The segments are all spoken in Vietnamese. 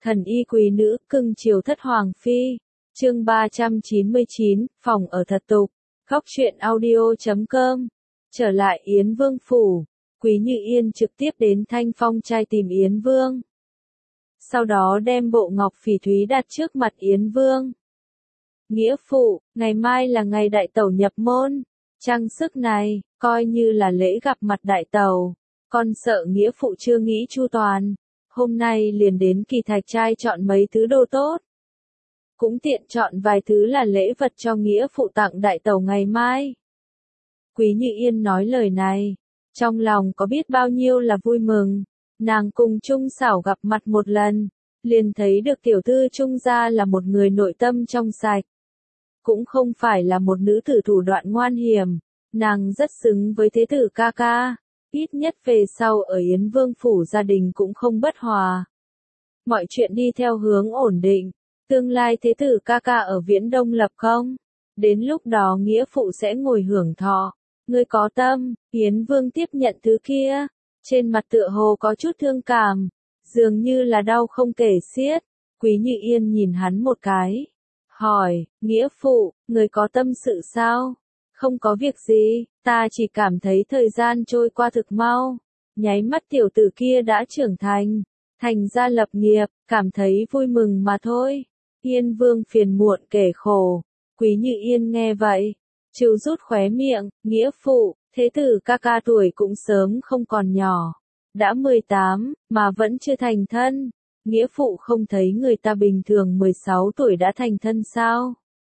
Thần y quý nữ, cưng chiều thất hoàng phi. Chương 399, phòng ở thật tục. Góc truyện audio.com. Trở lại Yến Vương phủ, Quý Như Yên trực tiếp đến Thanh Phong trai tìm Yến Vương. Sau đó đem bộ ngọc phỉ thúy đặt trước mặt Yến Vương. Nghĩa phụ, ngày mai là ngày đại tẩu nhập môn. Trang sức này, coi như là lễ gặp mặt đại tẩu. Con sợ nghĩa phụ chưa nghĩ chu toàn. Hôm nay liền đến Kỳ Thạch trai chọn mấy thứ đồ tốt. Cũng tiện chọn vài thứ là lễ vật cho nghĩa phụ tặng đại tẩu ngày mai. Quý Như Yên nói lời này, trong lòng có biết bao nhiêu là vui mừng. Nàng cùng Trung Xảo gặp mặt một lần, liền thấy được tiểu thư Trung gia là một người nội tâm trong sạch. Cũng không phải là một nữ tử thủ đoạn ngoan hiểm, nàng rất xứng với thế tử ca ca. Ít nhất về sau ở Yến Vương phủ gia đình cũng không bất hòa. Mọi chuyện đi theo hướng ổn định, tương lai thế tử ca ca ở Viễn Đông lập công. Đến lúc đó nghĩa phụ sẽ ngồi hưởng thọ. Ngươi có tâm. Yến Vương tiếp nhận thứ kia, trên mặt tựa hồ có chút thương cảm, dường như là đau không kể xiết. Quý Như Yên nhìn hắn một cái, hỏi, nghĩa phụ, người có tâm sự sao? Không có việc gì, ta chỉ cảm thấy thời gian trôi qua thực mau. Nháy mắt tiểu tử kia đã trưởng thành ra lập nghiệp, cảm thấy vui mừng mà thôi. Yên Vương phiền muộn kể khổ. Quý Như Yên nghe vậy, trừ rút khóe miệng, nghĩa phụ, thế tử ca ca tuổi cũng sớm không còn nhỏ. Đã 18, mà vẫn chưa thành thân. Nghĩa phụ không thấy người ta bình thường 16 tuổi đã thành thân sao?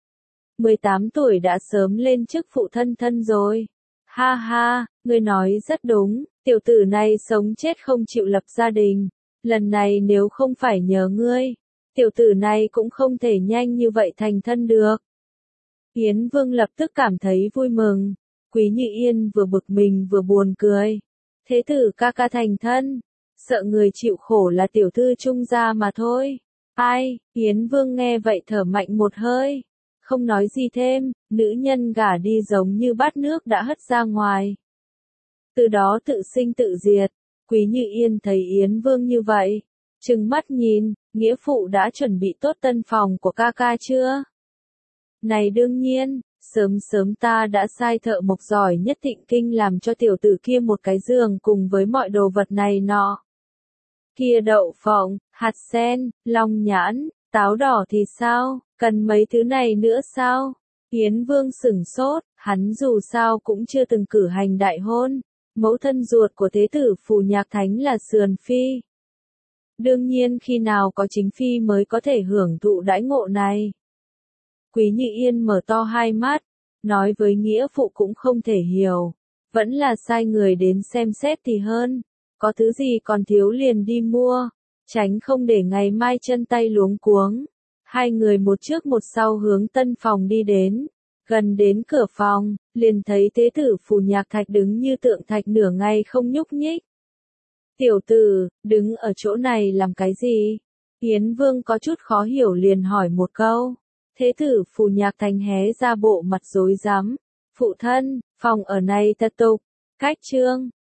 18 tuổi đã sớm lên chức phụ thân rồi. Ha ha, ngươi nói rất đúng, tiểu tử này sống chết không chịu lập gia đình. Lần này nếu không phải nhờ ngươi, tiểu tử này cũng không thể nhanh như vậy thành thân được. Yến Vương lập tức cảm thấy vui mừng. Quý Như Yên vừa bực mình vừa buồn cười. Thế tử ca ca thành thân, sợ người chịu khổ là tiểu thư Trung gia mà thôi. Ai, Yến Vương nghe vậy thở mạnh một hơi. Không nói gì thêm, nữ nhân gả đi giống như bát nước đã hất ra ngoài. Từ đó tự sinh tự diệt. Quý Như Yên thấy Yến Vương như vậy, trừng mắt nhìn, nghĩa phụ đã chuẩn bị tốt tân phòng của ca ca chưa? Này đương nhiên, sớm ta đã sai thợ mộc giỏi nhất Thịnh Kinh làm cho tiểu tử kia một cái giường cùng với mọi đồ vật này nọ. Kia đậu phộng, hạt sen, long nhãn, táo đỏ thì sao, cần mấy thứ này nữa sao? Yến Vương sửng sốt, hắn dù sao cũng chưa từng cử hành đại hôn. Mẫu thân ruột của thế tử Phù Nhạc Thánh là Sườn Phi. Đương nhiên khi nào có chính phi mới có thể hưởng thụ đãi ngộ này. Quý Như Yên mở to hai mắt, nói với nghĩa phụ cũng không thể hiểu. Vẫn là sai người đến xem xét thì hơn. Có thứ gì còn thiếu liền đi mua, tránh không để ngày mai chân tay luống cuống. Hai người một trước một sau hướng tân phòng đi đến. Gần đến cửa phòng, liền thấy thế tử Phù Nhạc Thạch đứng như tượng thạch nửa ngày không nhúc nhích. Tiểu tử, đứng ở chỗ này làm cái gì? Yến Vương có chút khó hiểu liền hỏi một câu. Thế tử Phù Nhạc Thành hé ra bộ mặt rối rắm. Phụ thân, phòng ở này thật tục. Cách trương,